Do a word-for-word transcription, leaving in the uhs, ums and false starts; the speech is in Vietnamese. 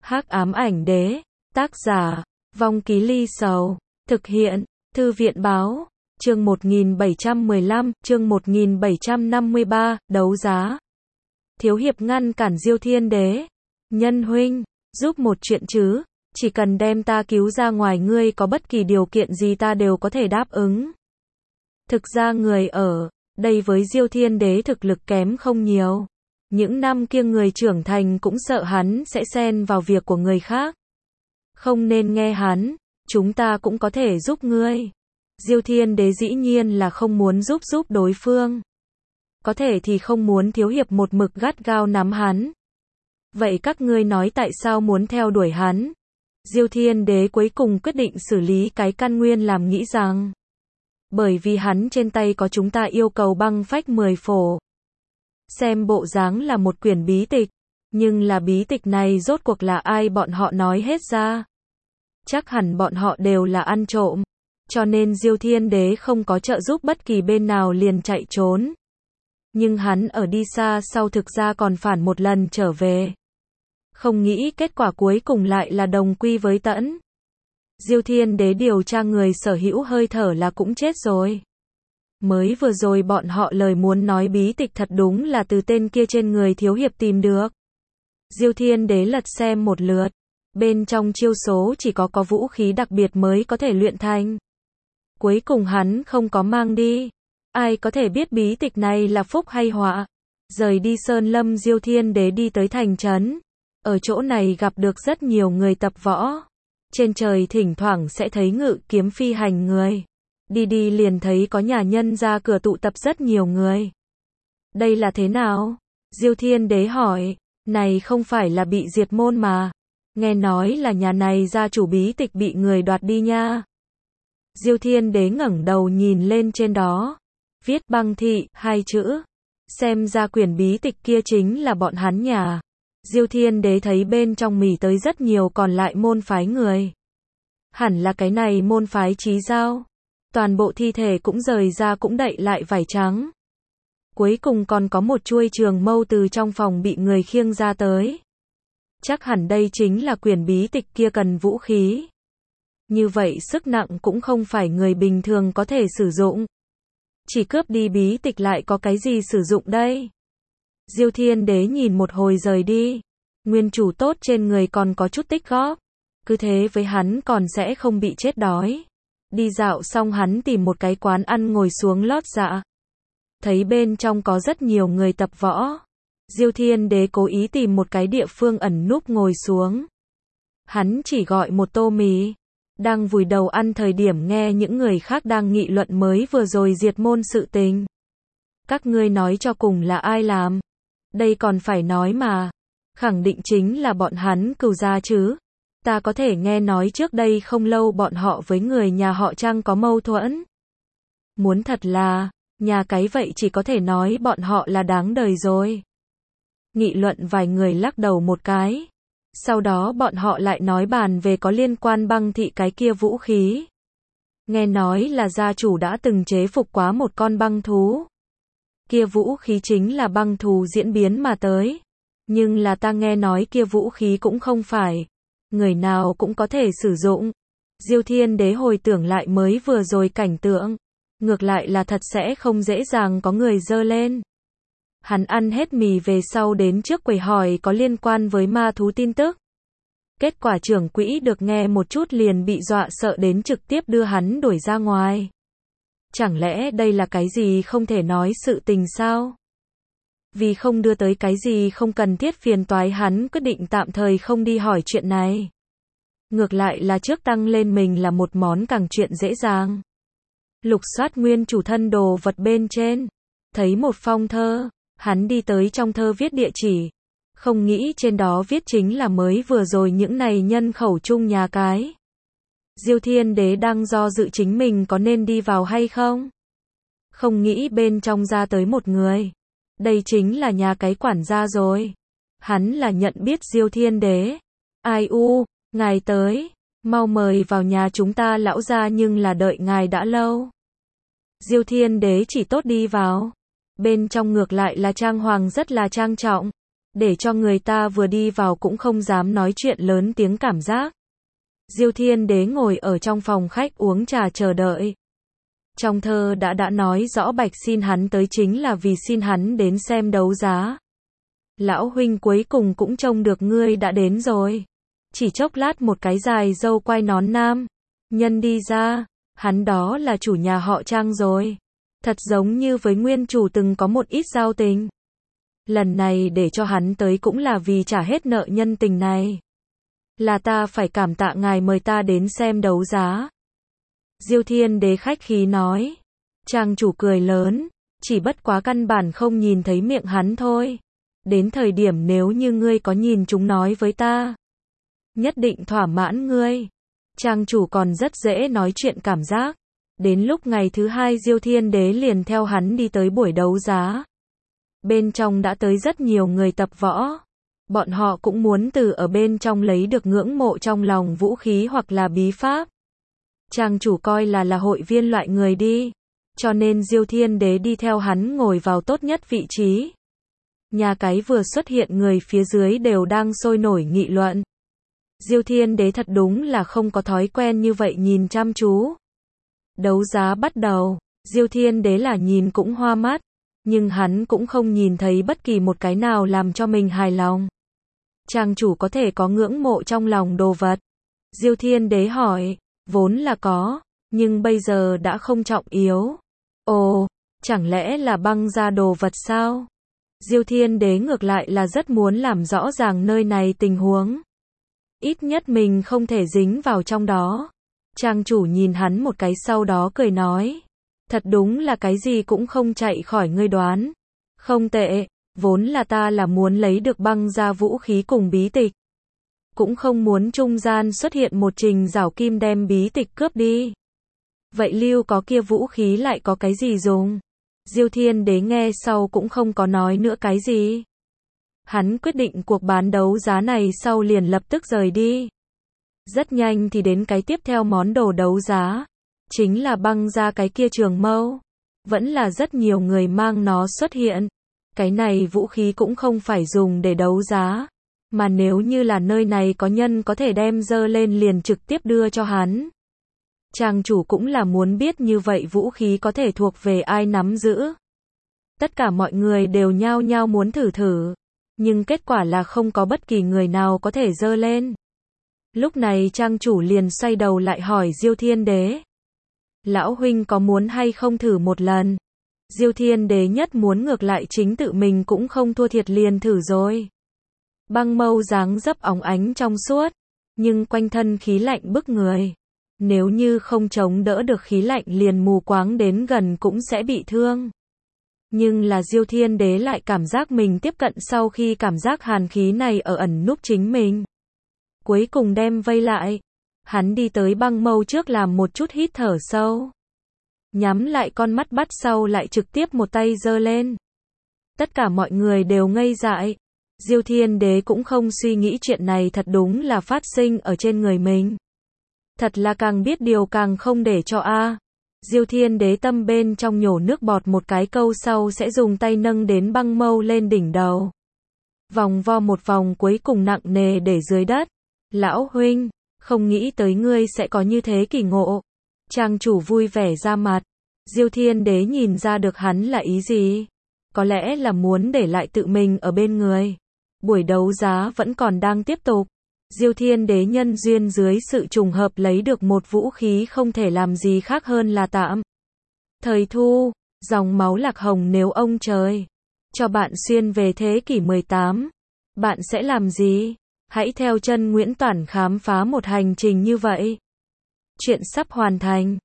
Hắc ám ảnh đế, tác giả, Vong Ký Ly Sầu, thực hiện, Thư viện báo, chương một nghìn bảy trăm mười lăm, chương một nghìn bảy trăm năm mươi ba, đấu giá. Thiếu hiệp ngăn cản Diêu Thiên Đế. Nhân huynh, giúp một chuyện chứ, chỉ cần đem ta cứu ra ngoài, ngươi có bất kỳ điều kiện gì ta đều có thể đáp ứng. Thực ra người ở đây với Diêu Thiên Đế thực lực kém không nhiều. Những năm kia người trưởng thành cũng sợ hắn sẽ xen vào việc của người khác. Không nên nghe hắn, chúng ta cũng có thể giúp ngươi. Diêu Thiên Đế dĩ nhiên là không muốn giúp giúp đối phương. Có thể thì không muốn thiếu hiệp một mực gắt gao nắm hắn. Vậy các ngươi nói tại sao muốn theo đuổi hắn? Diêu Thiên Đế cuối cùng quyết định xử lý cái căn nguyên, làm nghĩ rằng bởi vì hắn trên tay có chúng ta yêu cầu băng phách mười phổ. Xem bộ dáng là một quyển bí tịch, nhưng là bí tịch này rốt cuộc là ai, bọn họ nói hết ra. Chắc hẳn bọn họ đều là ăn trộm, cho nên Diêu Thiên Đế không có trợ giúp bất kỳ bên nào liền chạy trốn. Nhưng hắn ở đi xa sau thực ra còn phản một lần trở về. Không nghĩ kết quả cuối cùng lại là đồng quy với tẫn. Diêu Thiên Đế điều tra người sở hữu hơi thở là cũng chết rồi. Mới vừa rồi bọn họ lời muốn nói bí tịch thật đúng là từ tên kia trên người thiếu hiệp tìm được. Diêu Thiên Đế lật xem một lượt, bên trong chiêu số chỉ có có vũ khí đặc biệt mới có thể luyện thành. Cuối cùng hắn không có mang đi. Ai có thể biết bí tịch này là phúc hay họa? Rời đi Sơn Lâm, Diêu Thiên Đế đi tới thành trấn. Ở chỗ này gặp được rất nhiều người tập võ. Trên trời thỉnh thoảng sẽ thấy ngự kiếm phi hành người. Đi đi liền thấy có nhà nhân ra cửa tụ tập rất nhiều người. Đây là thế nào? Diêu Thiên Đế hỏi. Này không phải là bị diệt môn mà. Nghe nói là nhà này gia chủ bí tịch bị người đoạt đi nha. Diêu Thiên Đế ngẩng đầu nhìn lên trên đó. Viết băng thị, hai chữ. Xem ra quyển bí tịch kia chính là bọn hắn nhà. Diêu Thiên Đế thấy bên trong mỉ tới rất nhiều còn lại môn phái người. Hẳn là cái này môn phái Chí Giao. Toàn bộ thi thể cũng rời ra, cũng đậy lại vải trắng. Cuối cùng còn có một chuôi trường mâu từ trong phòng bị người khiêng ra tới. Chắc hẳn đây chính là quyển bí tịch kia cần vũ khí. Như vậy sức nặng cũng không phải người bình thường có thể sử dụng. Chỉ cướp đi bí tịch lại có cái gì sử dụng đây? Diêu Thiên Đế nhìn một hồi rời đi. Nguyên chủ tốt trên người còn có chút tích góp. Cứ thế với hắn còn sẽ không bị chết đói. Đi dạo xong hắn tìm một cái quán ăn ngồi xuống lót dạ. Thấy bên trong có rất nhiều người tập võ. Diêu Thiên Đế cố ý tìm một cái địa phương ẩn núp ngồi xuống. Hắn chỉ gọi một tô mì. Đang vùi đầu ăn thời điểm nghe những người khác đang nghị luận mới vừa rồi diệt môn sự tình. Các ngươi nói cho cùng là ai làm? Đây còn phải nói mà. Khẳng định chính là bọn hắn Cửu gia chứ. Ta có thể nghe nói trước đây không lâu bọn họ với người nhà họ Trang có mâu thuẫn. Muốn thật là, nhà cái vậy chỉ có thể nói bọn họ là đáng đời rồi. Nghị luận vài người lắc đầu một cái. Sau đó bọn họ lại nói bàn về có liên quan băng thị cái kia vũ khí. Nghe nói là gia chủ đã từng chế phục quá một con băng thú. Kia vũ khí chính là băng thú diễn biến mà tới. Nhưng là ta nghe nói kia vũ khí cũng không phải người nào cũng có thể sử dụng. Diêu Thiên Đế hồi tưởng lại mới vừa rồi cảnh tượng. Ngược lại là thật sẽ không dễ dàng có người dơ lên. Hắn ăn hết mì về sau đến trước quầy hỏi có liên quan với ma thú tin tức. Kết quả trưởng quỹ được nghe một chút liền bị dọa sợ đến trực tiếp đưa hắn đuổi ra ngoài. Chẳng lẽ đây là cái gì không thể nói sự tình sao? Vì không đưa tới cái gì không cần thiết phiền toái, hắn quyết định tạm thời không đi hỏi chuyện này. Ngược lại là trước tăng lên mình là một món càng chuyện dễ dàng. Lục soát nguyên chủ thân đồ vật bên trên. Thấy một phong thơ. Hắn đi tới trong thơ viết địa chỉ. Không nghĩ trên đó viết chính là mới vừa rồi những này nhân khẩu chung nhà cái. Diêu Thiên Đế đang do dự chính mình có nên đi vào hay không. Không nghĩ bên trong ra tới một người. Đây chính là nhà cái quản gia rồi. Hắn là nhận biết Diêu Thiên Đế. Ai u, ngài tới. Mau mời vào nhà chúng ta lão gia, nhưng là đợi ngài đã lâu. Diêu Thiên Đế chỉ tốt đi vào. Bên trong ngược lại là trang hoàng rất là trang trọng. để cho người ta vừa đi vào cũng không dám nói chuyện lớn tiếng cảm giác. Diêu Thiên Đế ngồi ở trong phòng khách uống trà chờ đợi. Trong thơ đã đã nói rõ Bạch xin hắn tới chính là vì xin hắn đến xem đấu giá. Lão huynh cuối cùng cũng trông được ngươi đã đến rồi. Chỉ chốc lát một cái dài râu quai nón nam nhân đi ra, hắn đó là chủ nhà họ Trang rồi. Thật giống như với nguyên chủ từng có một ít giao tình. Lần này để cho hắn tới cũng là vì trả hết nợ nhân tình này. Là ta phải cảm tạ ngài mời ta đến xem đấu giá. Diêu Thiên Đế khách khí nói. Trang chủ cười lớn, chỉ bất quá căn bản không nhìn thấy miệng hắn thôi. Đến thời điểm nếu như ngươi có nhìn chúng nói với ta, nhất định thỏa mãn ngươi. Trang chủ còn rất dễ nói chuyện cảm giác. Đến lúc ngày thứ hai Diêu Thiên Đế liền theo hắn đi tới buổi đấu giá. Bên trong đã tới rất nhiều người tập võ. Bọn họ cũng muốn từ ở bên trong lấy được ngưỡng mộ trong lòng vũ khí hoặc là bí pháp. Trang chủ coi là là hội viên loại người đi. Cho nên Diêu Thiên Đế đi theo hắn ngồi vào tốt nhất vị trí. Nhà cái vừa xuất hiện người phía dưới đều đang sôi nổi nghị luận. Diêu Thiên Đế thật đúng là không có thói quen như vậy nhìn chăm chú. Đấu giá bắt đầu, Diêu Thiên Đế là nhìn cũng hoa mắt, nhưng hắn cũng không nhìn thấy bất kỳ một cái nào làm cho mình hài lòng. Trang chủ có thể có ngưỡng mộ trong lòng đồ vật? Diêu Thiên Đế hỏi, vốn là có, nhưng bây giờ đã không trọng yếu. Ồ, chẳng lẽ là băng ra đồ vật sao? Diêu Thiên Đế ngược lại là rất muốn làm rõ ràng nơi này tình huống. Ít nhất mình không thể dính vào trong đó. Trang chủ nhìn hắn một cái sau đó cười nói. Thật đúng là cái gì cũng không chạy khỏi ngươi đoán. Không tệ, vốn là ta là muốn lấy được băng ra vũ khí cùng bí tịch. Cũng không muốn trung gian xuất hiện một trình rảo kim đem bí tịch cướp đi. Vậy lưu có kia vũ khí lại có cái gì dùng? Diêu Thiên Đế nghe sau cũng không có nói nữa cái gì. Hắn quyết định cuộc bán đấu giá này sau liền lập tức rời đi. Rất nhanh thì đến cái tiếp theo món đồ đấu giá. Chính là băng ra cái kia trường mâu. Vẫn là rất nhiều người mang nó xuất hiện. Cái này vũ khí cũng không phải dùng để đấu giá. Mà nếu như là nơi này có nhân có thể đem dơ lên liền trực tiếp đưa cho hắn. Trang chủ cũng là muốn biết như vậy vũ khí có thể thuộc về ai nắm giữ. Tất cả mọi người đều nhao nhao muốn thử thử. Nhưng kết quả là không có bất kỳ người nào có thể dơ lên. Lúc này trang chủ liền xoay đầu lại hỏi Diêu Thiên Đế. Lão huynh có muốn hay không thử một lần? Diêu Thiên Đế nhất muốn ngược lại chính tự mình cũng không thua thiệt liền thử rồi. Băng mâu dáng dấp óng ánh trong suốt. Nhưng quanh thân khí lạnh bức người. Nếu như không chống đỡ được khí lạnh liền mù quáng đến gần cũng sẽ bị thương. Nhưng là Diêu Thiên Đế lại cảm giác mình tiếp cận sau khi cảm giác hàn khí này ở ẩn núp chính mình. Cuối cùng đem vây lại. Hắn đi tới băng mâu trước làm một chút hít thở sâu. Nhắm lại con mắt bắt sau lại trực tiếp một tay giơ lên. Tất cả mọi người đều ngây dại. Diêu Thiên Đế cũng không suy nghĩ chuyện này thật đúng là phát sinh ở trên người mình. Thật là càng biết điều càng không để cho a. À. Diêu Thiên Đế tâm bên trong nhổ nước bọt một cái câu sau sẽ dùng tay nâng đến băng mâu lên đỉnh đầu. Vòng vo một vòng cuối cùng nặng nề để dưới đất. Lão huynh, không nghĩ tới ngươi sẽ có như thế kỳ ngộ. Trang chủ vui vẻ ra mặt. Diêu Thiên Đế nhìn ra được hắn là ý gì. Có lẽ là muốn để lại tự mình ở bên người. Buổi đấu giá vẫn còn đang tiếp tục. Diêu Thiên Đế nhân duyên dưới sự trùng hợp lấy được một vũ khí không thể làm gì khác hơn là tạm thời thu, dòng máu lạc hồng nếu ông trời cho bạn xuyên về thế kỷ mười tám, bạn sẽ làm gì? Hãy theo chân Nguyễn Toản khám phá một hành trình như vậy. Chuyện sắp hoàn thành.